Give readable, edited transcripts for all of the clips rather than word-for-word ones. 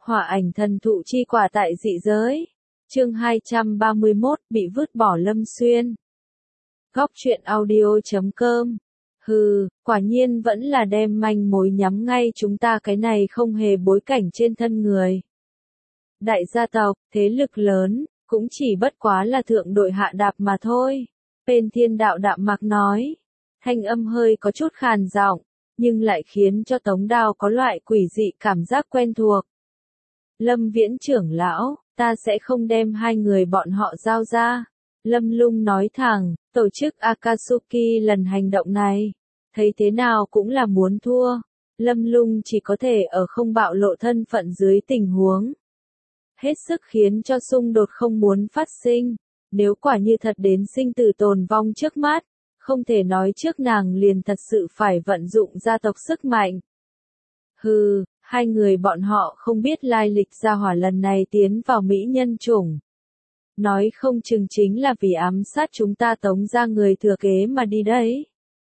Hỏa ảnh thần thụ chi quả tại dị giới. Chương 231, bị vứt bỏ Lâm Xuyên. Góc truyện audio.com. Hừ, quả nhiên vẫn là đem manh mối nhắm ngay chúng ta, cái này không hề bối cảnh trên thân người. Đại gia tộc, thế lực lớn, cũng chỉ bất quá là thượng đội hạ đạp mà thôi. Bên Thiên Đạo đạm mạc nói. Thanh âm hơi có chút khàn giọng, nhưng lại khiến cho Tống Đào có loại quỷ dị cảm giác quen thuộc. Lâm Viễn trưởng lão, ta sẽ không đem hai người bọn họ giao ra. Lâm Lung nói thẳng, tổ chức Akatsuki lần hành động này, thấy thế nào cũng là muốn thua. Lâm Lung chỉ có thể ở không bạo lộ thân phận dưới tình huống hết sức khiến cho xung đột không muốn phát sinh. Nếu quả như thật đến sinh tử tồn vong trước mắt, không thể nói trước nàng liền thật sự phải vận dụng gia tộc sức mạnh. Hừ, hai người bọn họ không biết lai lịch gia hỏa lần này tiến vào mỹ nhân chủng. Nói không chừng chính là vì ám sát chúng ta Tống ra người thừa kế mà đi đấy.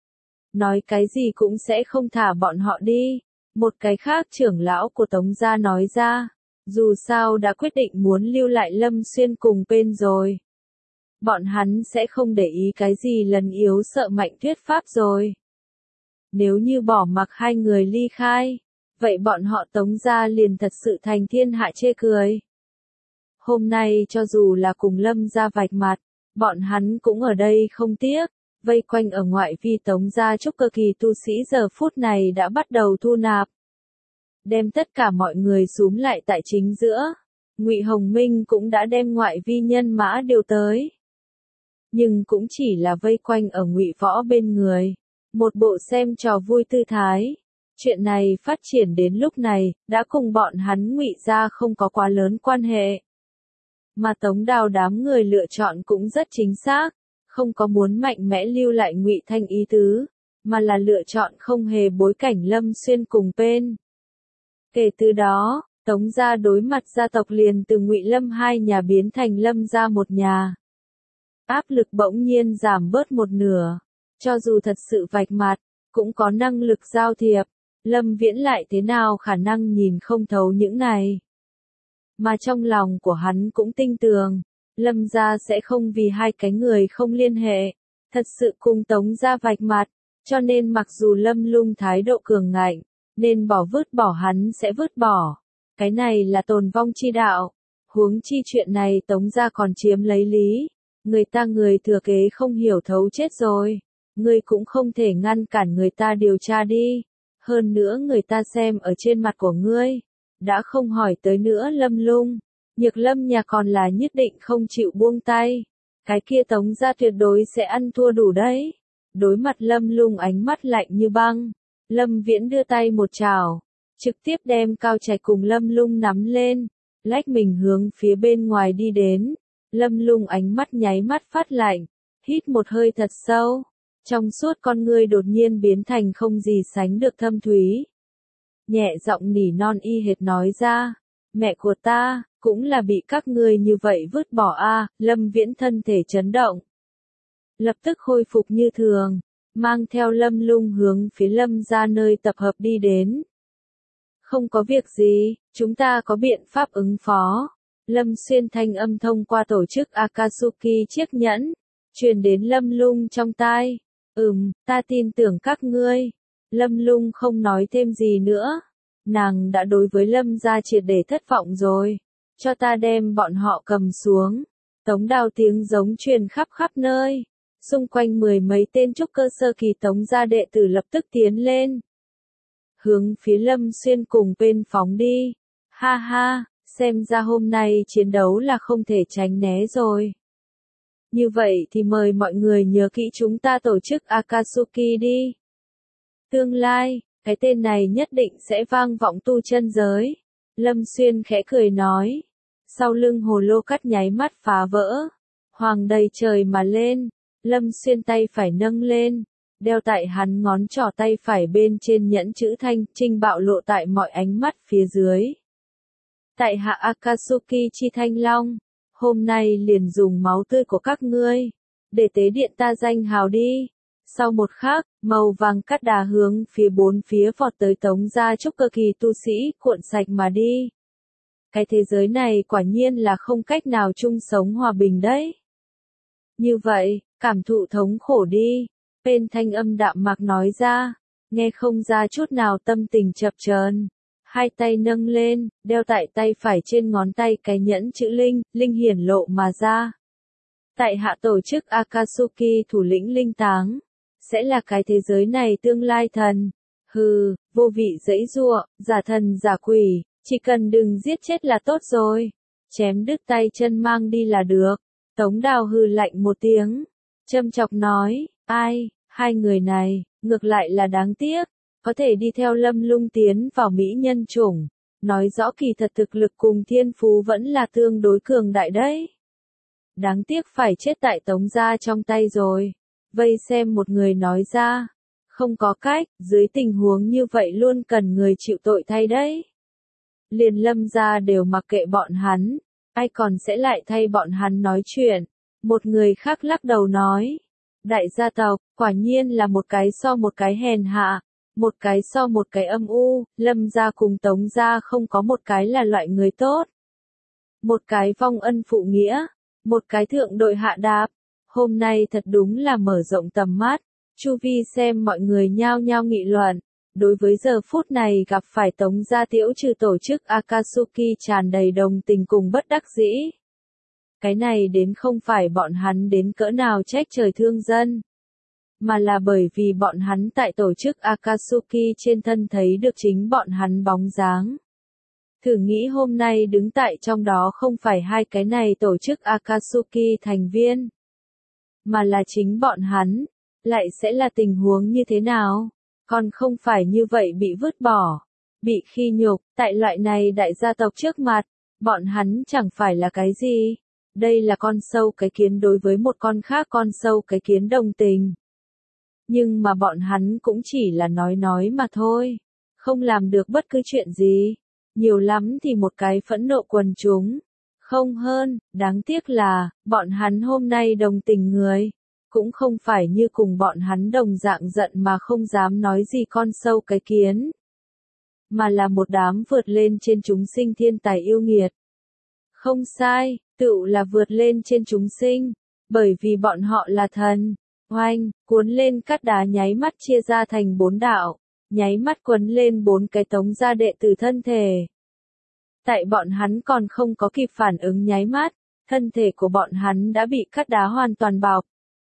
Nói cái gì cũng sẽ không thả bọn họ đi. Một cái khác trưởng lão của Tống gia nói ra, dù sao đã quyết định muốn lưu lại Lâm Xuyên cùng bên rồi. Bọn hắn sẽ không để ý cái gì lần yếu sợ mạnh thuyết pháp rồi. Nếu như bỏ mặc hai người ly khai, vậy bọn họ Tống gia liền thật sự thành thiên hạ chê cười. Hôm nay cho dù là cùng Lâm gia vạch mặt, bọn hắn cũng ở đây không tiếc, vây quanh ở ngoại vi Tống gia trúc cơ kỳ tu sĩ giờ phút này đã bắt đầu thu nạp. Đem tất cả mọi người xúm lại tại chính giữa. Ngụy Hồng Minh cũng đã đem ngoại vi nhân mã điều tới. Nhưng cũng chỉ là vây quanh ở Ngụy Võ bên người, một bộ xem trò vui tư thái. Chuyện này phát triển đến lúc này, đã cùng bọn hắn Ngụy gia không có quá lớn quan hệ. Mà Tống Đào đám người lựa chọn cũng rất chính xác, không có muốn mạnh mẽ lưu lại Ngụy Thanh ý tứ, mà là lựa chọn không hề bối cảnh Lâm Xuyên cùng bên. Kể từ đó, Tống gia đối mặt gia tộc liền từ Ngụy Lâm hai nhà biến thành Lâm gia một nhà. Áp lực bỗng nhiên giảm bớt một nửa, cho dù thật sự vạch mặt, cũng có năng lực giao thiệp, Lâm Viễn lại thế nào khả năng nhìn không thấu những này. Mà trong lòng của hắn cũng tin tưởng, Lâm gia sẽ không vì hai cái người không liên hệ, thật sự cùng Tống gia vạch mặt, cho nên mặc dù Lâm Lung thái độ cường ngạnh, nên vứt bỏ hắn sẽ vứt bỏ. Cái này là tồn vong chi đạo, huống chi chuyện này Tống gia còn chiếm lấy lý, người thừa kế không hiểu thấu chết rồi, ngươi cũng không thể ngăn cản người ta điều tra đi, hơn nữa người ta xem ở trên mặt của ngươi, đã không hỏi tới nữa Lâm Lung, Nhược Lâm nhà còn là nhất định không chịu buông tay, cái kia Tống gia tuyệt đối sẽ ăn thua đủ đấy. Đối mặt Lâm Lung ánh mắt lạnh như băng, Lâm Viễn đưa tay một chảo, trực tiếp đem Cao Trạch cùng Lâm Lung nắm lên, lách mình hướng phía bên ngoài đi đến. Lâm Lung ánh mắt nháy mắt phát lạnh, hít một hơi thật sâu, trong suốt con ngươi đột nhiên biến thành không gì sánh được thâm thúy. Nhẹ giọng nỉ non y hệt nói ra, mẹ của ta, cũng là bị các ngươi như vậy vứt bỏ a. Lâm Viễn thân thể chấn động, lập tức khôi phục như thường, mang theo Lâm Lung hướng phía Lâm gia nơi tập hợp đi đến. Không có việc gì, chúng ta có biện pháp ứng phó. Lâm Xuyên thanh âm thông qua tổ chức Akatsuki chiếc nhẫn, truyền đến Lâm Lung trong tai. Ta tin tưởng các ngươi. Lâm Lung không nói thêm gì nữa. Nàng đã đối với Lâm gia triệt để thất vọng rồi. Cho ta đem bọn họ cầm xuống. Tống Đào tiếng giống truyền khắp nơi. Xung quanh mười mấy tên trúc cơ sơ kỳ Tống gia đệ tử lập tức tiến lên. Hướng phía Lâm Xuyên cùng bên phóng đi. Ha ha, xem ra hôm nay chiến đấu là không thể tránh né rồi. Như vậy thì mời mọi người nhớ kỹ chúng ta tổ chức Akatsuki đi. Tương lai, cái tên này nhất định sẽ vang vọng tu chân giới. Lâm Xuyên khẽ cười nói. Sau lưng hồ lô cắt nháy mắt phá vỡ. Hoàng đầy trời mà lên. Lâm Xuyên tay phải nâng lên. Đeo tại hắn ngón trỏ tay phải bên trên nhẫn chữ thanh trinh bạo lộ tại mọi ánh mắt phía dưới. Tại hạ Akatsuki chi thanh long. Hôm nay liền dùng máu tươi của các ngươi, để tế điện ta danh hào đi. Sau một khắc, màu vàng cắt đà hướng phía bốn phía vọt tới Tống gia trúc cơ kỳ tu sĩ cuộn sạch mà đi. Cái thế giới này quả nhiên là không cách nào chung sống hòa bình đấy. Như vậy, cảm thụ thống khổ đi. Bên thanh âm đạm mạc nói ra, nghe không ra chút nào tâm tình chập chờn. Hai tay nâng lên, đeo tại tay phải trên ngón tay cái nhẫn chữ linh, linh hiển lộ mà ra. Tại hạ tổ chức Akatsuki thủ lĩnh linh táng, sẽ là cái thế giới này tương lai thần. Hừ, vô vị giãy giụa, giả thần giả quỷ, chỉ cần đừng giết chết là tốt rồi. Chém đứt tay chân mang đi là được. Tống Đào hừ lạnh một tiếng, châm chọc nói, ai, hai người này, ngược lại là đáng tiếc, có thể đi theo Lâm Lung tiến vào mỹ nhân chủng, nói rõ kỳ thật thực lực cùng thiên phú vẫn là tương đối cường đại đấy. Đáng tiếc phải chết tại Tống gia trong tay rồi. Vây xem một người nói ra, không có cách, dưới tình huống như vậy luôn cần người chịu tội thay đấy. Liền Lâm gia đều mặc kệ bọn hắn, ai còn sẽ lại thay bọn hắn nói chuyện. Một người khác lắc đầu nói, đại gia tộc, quả nhiên là một cái so một cái hèn hạ, một cái so một cái âm u, Lâm gia cùng Tống gia không có một cái là loại người tốt. Một cái vong ân phụ nghĩa, một cái thượng đội hạ đạp. Hôm nay thật đúng là mở rộng tầm mắt, chu vi xem mọi người nhao nhao nghị luận. Đối với giờ phút này gặp phải Tống gia Tiễu trừ tổ chức Akatsuki tràn đầy đồng tình cùng bất đắc dĩ. Cái này đến không phải bọn hắn đến cỡ nào trách trời thương dân, mà là bởi vì bọn hắn tại tổ chức Akatsuki trên thân thấy được chính bọn hắn bóng dáng. Thử nghĩ hôm nay đứng tại trong đó không phải hai cái này tổ chức Akatsuki thành viên, mà là chính bọn hắn, lại sẽ là tình huống như thế nào? Còn không phải như vậy bị vứt bỏ, bị khi nhục, tại loại này đại gia tộc trước mặt, bọn hắn chẳng phải là cái gì. Đây là con sâu cái kiến đối với một con khác con sâu cái kiến đồng tình. Nhưng mà bọn hắn cũng chỉ là nói mà thôi, không làm được bất cứ chuyện gì. Nhiều lắm thì một cái phẫn nộ quần chúng. Không hơn, đáng tiếc là, bọn hắn hôm nay đồng tình người. Cũng không phải như cùng bọn hắn đồng dạng giận mà không dám nói gì con sâu cái kiến. Mà là một đám vượt lên trên chúng sinh thiên tài yêu nghiệt. Không sai, tựu là vượt lên trên chúng sinh. Bởi vì bọn họ là thần. Oanh, cuốn lên cát đá nháy mắt chia ra thành 4 đạo. Nháy mắt quấn lên 4 cái Tống gia đệ tử thân thể. Tại bọn hắn còn không có kịp phản ứng nháy mắt, thân thể của bọn hắn đã bị cát đá hoàn toàn bọc.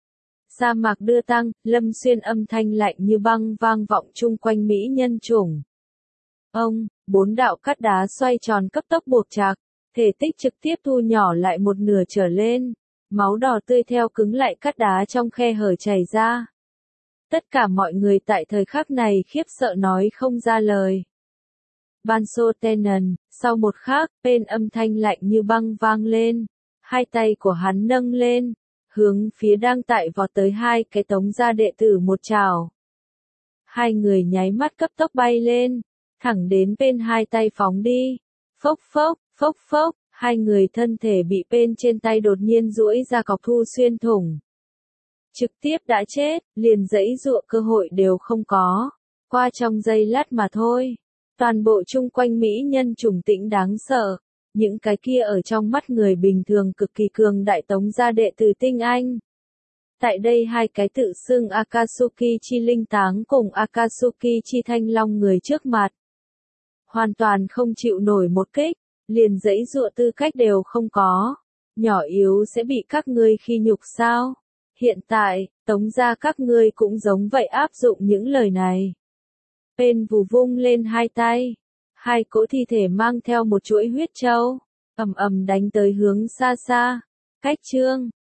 Sa mạc đưa tăng, Lâm Xuyên âm thanh lạnh như băng vang vọng chung quanh mỹ nhân chủng. Ông, 4 đạo cát đá xoay tròn cấp tốc buộc chặt, thể tích trực tiếp thu nhỏ lại một nửa trở lên, máu đỏ tươi theo cứng lại cát đá trong khe hở chảy ra. Tất cả mọi người tại thời khắc này khiếp sợ nói không ra lời. Banso Tenon, sau một khắc, bên âm thanh lạnh như băng vang lên, hai tay của hắn nâng lên, hướng phía đang tại vọt tới hai cái Tống gia đệ tử một trảo. Hai người nháy mắt cấp tốc bay lên, thẳng đến bên hai tay phóng đi. Phốc phốc, phốc phốc, hai người thân thể bị bên trên tay đột nhiên duỗi ra cọc thu xuyên thủng. Trực tiếp đã chết, liền giãy giụa cơ hội đều không có. Qua trong giây lát mà thôi. Toàn bộ chung quanh mỹ nhân trùng tĩnh đáng sợ. Những cái kia ở trong mắt người bình thường cực kỳ cường đại Tống gia đệ tử tinh anh. Tại đây hai cái tự xưng Akatsuki chi linh táng cùng Akatsuki chi thanh long người trước mặt. Hoàn toàn không chịu nổi một kích, liền giãy giụa tư cách đều không có. Nhỏ yếu sẽ bị các ngươi khi nhục sao? Hiện tại, Tống gia các ngươi cũng giống vậy áp dụng những lời này. Bên vù vung lên hai tay. Hai cỗ thi thể mang theo một chuỗi huyết châu, ầm ầm đánh tới hướng xa xa. Cách chương